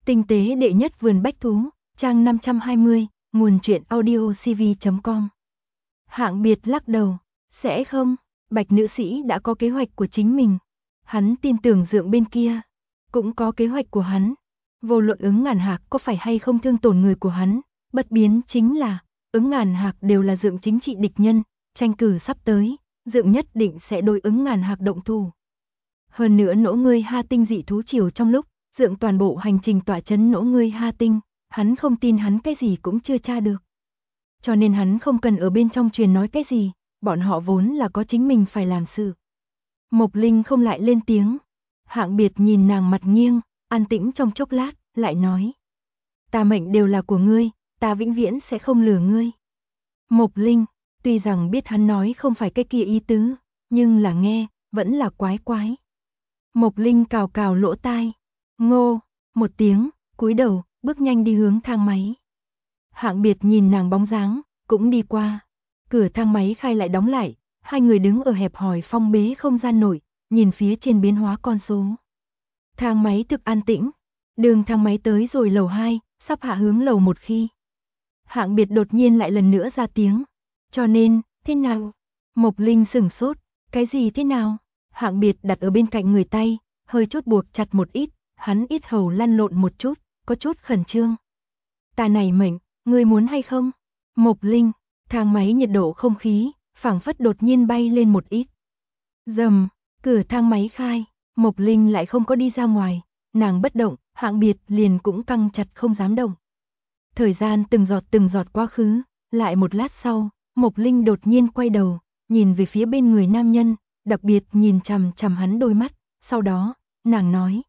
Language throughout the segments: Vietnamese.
Tinh tế đệ nhất vườn bách thú, trang 520, nguồn truyện audiocv.com. Hạng Biệt lắc đầu, sẽ không, Bạch nữ sĩ đã có kế hoạch của chính mình. Hắn tin tưởng Dượng bên kia cũng có kế hoạch của hắn. Vô luận Ứng Ngàn Hạc có phải hay không thương tổn người của hắn, bất biến chính là Ứng Ngàn Hạc đều là Dượng chính trị địch nhân, tranh cử sắp tới, Dượng nhất định sẽ đối Ứng Ngàn Hạc động thủ. Hơn nữa Nỗ Ngươi Ha Tinh dị thú triều trong lúc Dượng toàn bộ hành trình tỏa chấn Nỗ Ngươi Ha Tinh, hắn không tin hắn cái gì cũng chưa tra được. Cho nên hắn không cần ở bên trong truyền nói cái gì, bọn họ vốn là có chính mình phải làm sự. Mộc Linh không lại lên tiếng. Hạng Biệt nhìn nàng mặt nghiêng, an tĩnh trong chốc lát, lại nói. Ta mệnh đều là của ngươi, ta vĩnh viễn sẽ không lừa ngươi. Mộc Linh, tuy rằng biết hắn nói không phải cái kia ý tứ, nhưng là nghe, vẫn là quái quái. Mộc Linh cào cào lỗ tai. Ngô, một tiếng, cúi đầu, bước nhanh đi hướng thang máy. Hạng Biệt nhìn nàng bóng dáng, cũng đi qua. Cửa thang máy khai lại đóng lại, hai người đứng ở hẹp hòi phong bế không gian nội, nhìn phía trên biến hóa con số. Thang máy thực an tĩnh, đường thang máy tới rồi lầu 2, sắp hạ hướng lầu 1 khi. Hạng Biệt đột nhiên lại lần nữa ra tiếng. Cho nên, thế nào? Mộc Linh sửng sốt, cái gì thế nào? Hạng Biệt đặt ở bên cạnh người tay, hơi chút buộc chặt một ít, hắn ít hầu lăn lộn một chút, có chút khẩn trương. Ta này mệnh, ngươi muốn hay không? Mộc Linh, thang máy nhiệt độ không khí, phảng phất đột nhiên bay lên một ít. Rầm, cửa thang máy khai, Mộc Linh lại không có đi ra ngoài, nàng bất động, Hạng Biệt liền cũng căng chặt không dám động. Thời gian từng giọt quá khứ, lại một lát sau, Mộc Linh đột nhiên quay đầu, nhìn về phía bên người nam nhân, đặc biệt nhìn chằm chằm hắn đôi mắt, sau đó, nàng nói.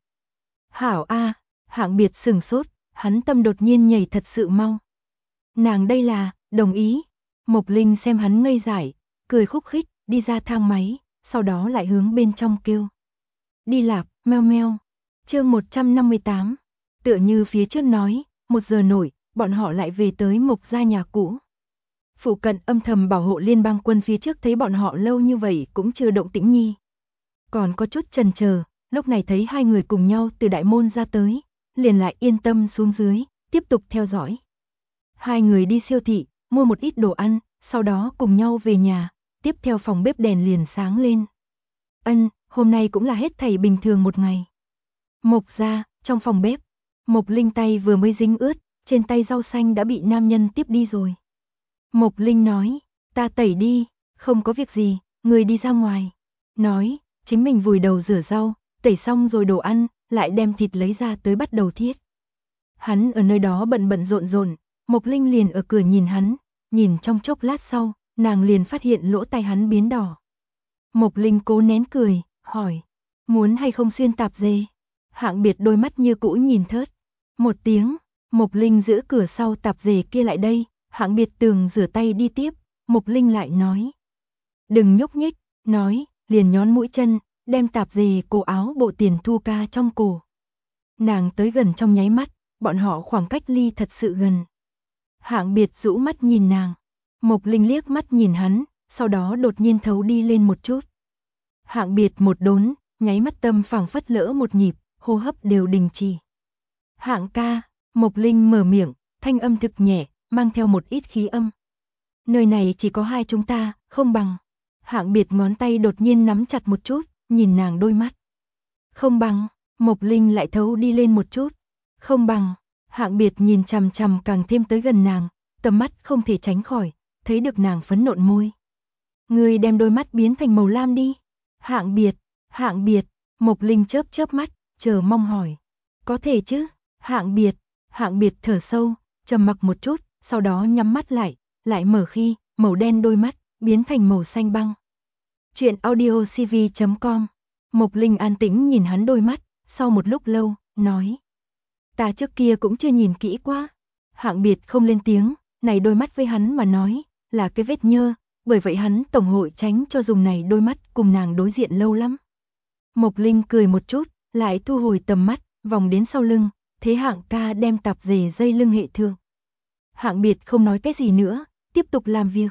Hảo a, Hạng Biệt sửng sốt, hắn tâm đột nhiên nhảy thật sự mau. Nàng đây là, đồng ý. Mộc Linh xem hắn ngây dại, cười khúc khích, đi ra thang máy, sau đó lại hướng bên trong kêu. Đi lạp, meo meo. Chương 158. Tựa như phía trước nói, 1 giờ nổi, bọn họ lại về tới Mộc gia nhà cũ. Phụ cận âm thầm bảo hộ liên bang quân phía trước thấy bọn họ lâu như vậy cũng chưa động tĩnh nhi. Còn có chút chần chờ, lúc này thấy hai người cùng nhau từ đại môn ra tới, liền lại yên tâm xuống dưới, tiếp tục theo dõi. Hai người đi siêu thị, mua một ít đồ ăn, sau đó cùng nhau về nhà, tiếp theo phòng bếp đèn liền sáng lên. Hôm nay cũng là hết thảy bình thường một ngày. Mộc gia, trong phòng bếp, Mộc Linh tay vừa mới dính ướt, trên tay rau xanh đã bị nam nhân tiếp đi rồi. Mộc Linh nói, ta tẩy đi, không có việc gì, người đi ra ngoài. Nói, chính mình vùi đầu rửa rau, tẩy xong rồi đồ ăn, lại đem thịt lấy ra tới bắt đầu thiết. Hắn ở nơi đó bận rộn, Mộc Linh liền ở cửa nhìn hắn, nhìn trong chốc lát sau, nàng liền phát hiện lỗ tai hắn biến đỏ. Mộc Linh cố nén cười, hỏi, muốn hay không xuyên tạp dề? Hạng Biệt đôi mắt như cũ nhìn thớt. Một tiếng, Mộc Linh giữ cửa sau tạp dề kia lại đây, Hạng Biệt tường rửa tay đi tiếp, Mộc Linh lại nói. Đừng nhúc nhích, nói, liền nhón mũi chân, đem tạp dề cổ áo bộ Tiền Thu Ca trong cổ. Nàng tới gần trong nháy mắt, bọn họ khoảng cách ly thật sự gần. Hạng Biệt rũ mắt nhìn nàng, Mộc Linh liếc mắt nhìn hắn, sau đó đột nhiên thấu đi lên một chút. Hạng Biệt một đốn, nháy mắt tâm phảng phất lỡ một nhịp, hô hấp đều đình chỉ. Hạng ca, Mộc Linh mở miệng, thanh âm thực nhẹ, mang theo một ít khí âm. Nơi này chỉ có hai chúng ta, không bằng. Hạng Biệt ngón tay đột nhiên nắm chặt một chút, nhìn nàng đôi mắt. Không bằng, Mộc Linh lại thấu đi lên một chút. Không bằng, Hạng Biệt nhìn chằm chằm càng thêm tới gần nàng, tầm mắt không thể tránh khỏi, thấy được nàng phấn nộn môi. Ngươi đem đôi mắt biến thành màu lam đi. Hạng Biệt, Mộc Linh chớp mắt, chờ mong hỏi. Có thể chứ? Hạng Biệt thở sâu, trầm mặc một chút, sau đó nhắm mắt lại mở khi, màu đen đôi mắt, biến thành màu xanh băng. Chuyện audiocv.com. Mộc Linh an tĩnh nhìn hắn đôi mắt, sau một lúc lâu, nói. Ta trước kia cũng chưa nhìn kỹ quá. Hạng Biệt không lên tiếng, này đôi mắt với hắn mà nói, là cái vết nhơ, bởi vậy hắn tổng hội tránh cho dùng này đôi mắt cùng nàng đối diện lâu lắm. Mộc Linh cười một chút, lại thu hồi tầm mắt, vòng đến sau lưng, thế Hạng ca đem tạp dề dây lưng hệ thượng. Hạng Biệt không nói cái gì nữa, tiếp tục làm việc.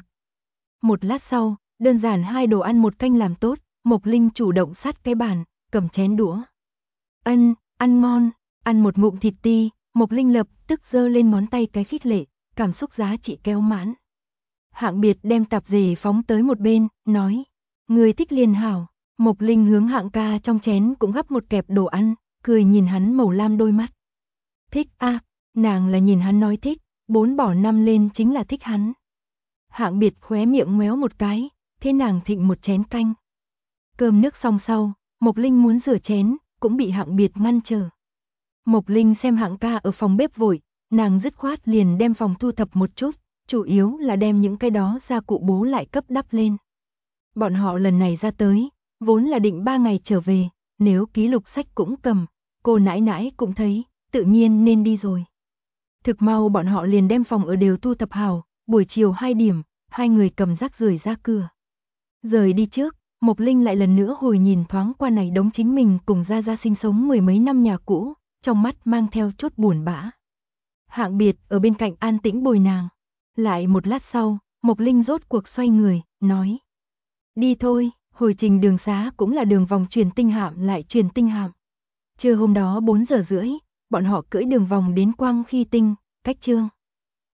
Một lát sau, đơn giản 2 đồ ăn 1 canh làm tốt, Mộc Linh chủ động sát cái bàn, cầm chén đũa. Ăn ngon, Ăn một ngụm thịt ti, Mộc Linh lập tức giơ lên ngón tay cái khích lệ, cảm xúc giá trị kéo mãn. Hạng Biệt đem tạp dề phóng tới một bên, nói, người thích liền hảo. Mộc Linh hướng Hạng ca trong chén cũng gắp một kẹp đồ ăn, cười nhìn hắn màu lam đôi mắt. Thích a, nàng là nhìn hắn nói thích, 4 bỏ 5 lên chính là thích hắn. Hạng Biệt khóe miệng ngoéo một cái, thế nàng thịnh một chén canh. Cơm nước xong sau, Mộc Linh muốn rửa chén, cũng bị Hạng Biệt ngăn trở. Mộc Linh xem Hạng ca ở phòng bếp vội, nàng dứt khoát liền đem phòng thu thập một chút, chủ yếu là đem những cái đó gia cụ bố lại cấp đắp lên. Bọn họ lần này ra tới, vốn là định 3 ngày trở về, nếu ký lục sách cũng cầm, cô nãi nãi cũng thấy, tự nhiên nên đi rồi. Thực mau bọn họ liền đem phòng ở đều thu thập hào, buổi chiều 2 điểm, hai người cầm rác rưởi ra cửa. Rời đi trước, Mộc Linh lại lần nữa hồi nhìn thoáng qua này đống chính mình cùng Gia Gia sinh sống 10 mấy năm nhà cũ, trong mắt mang theo chút buồn bã. Hạng Biệt ở bên cạnh an tĩnh bồi nàng. Lại một lát sau, Mộc Linh rốt cuộc xoay người, nói. Đi thôi, hồi trình đường xá cũng là đường vòng truyền tinh hạm lại truyền tinh hạm. Trưa hôm đó 4 giờ rưỡi, bọn họ cưỡi đường vòng đến Quang Khi Tinh, cách Chương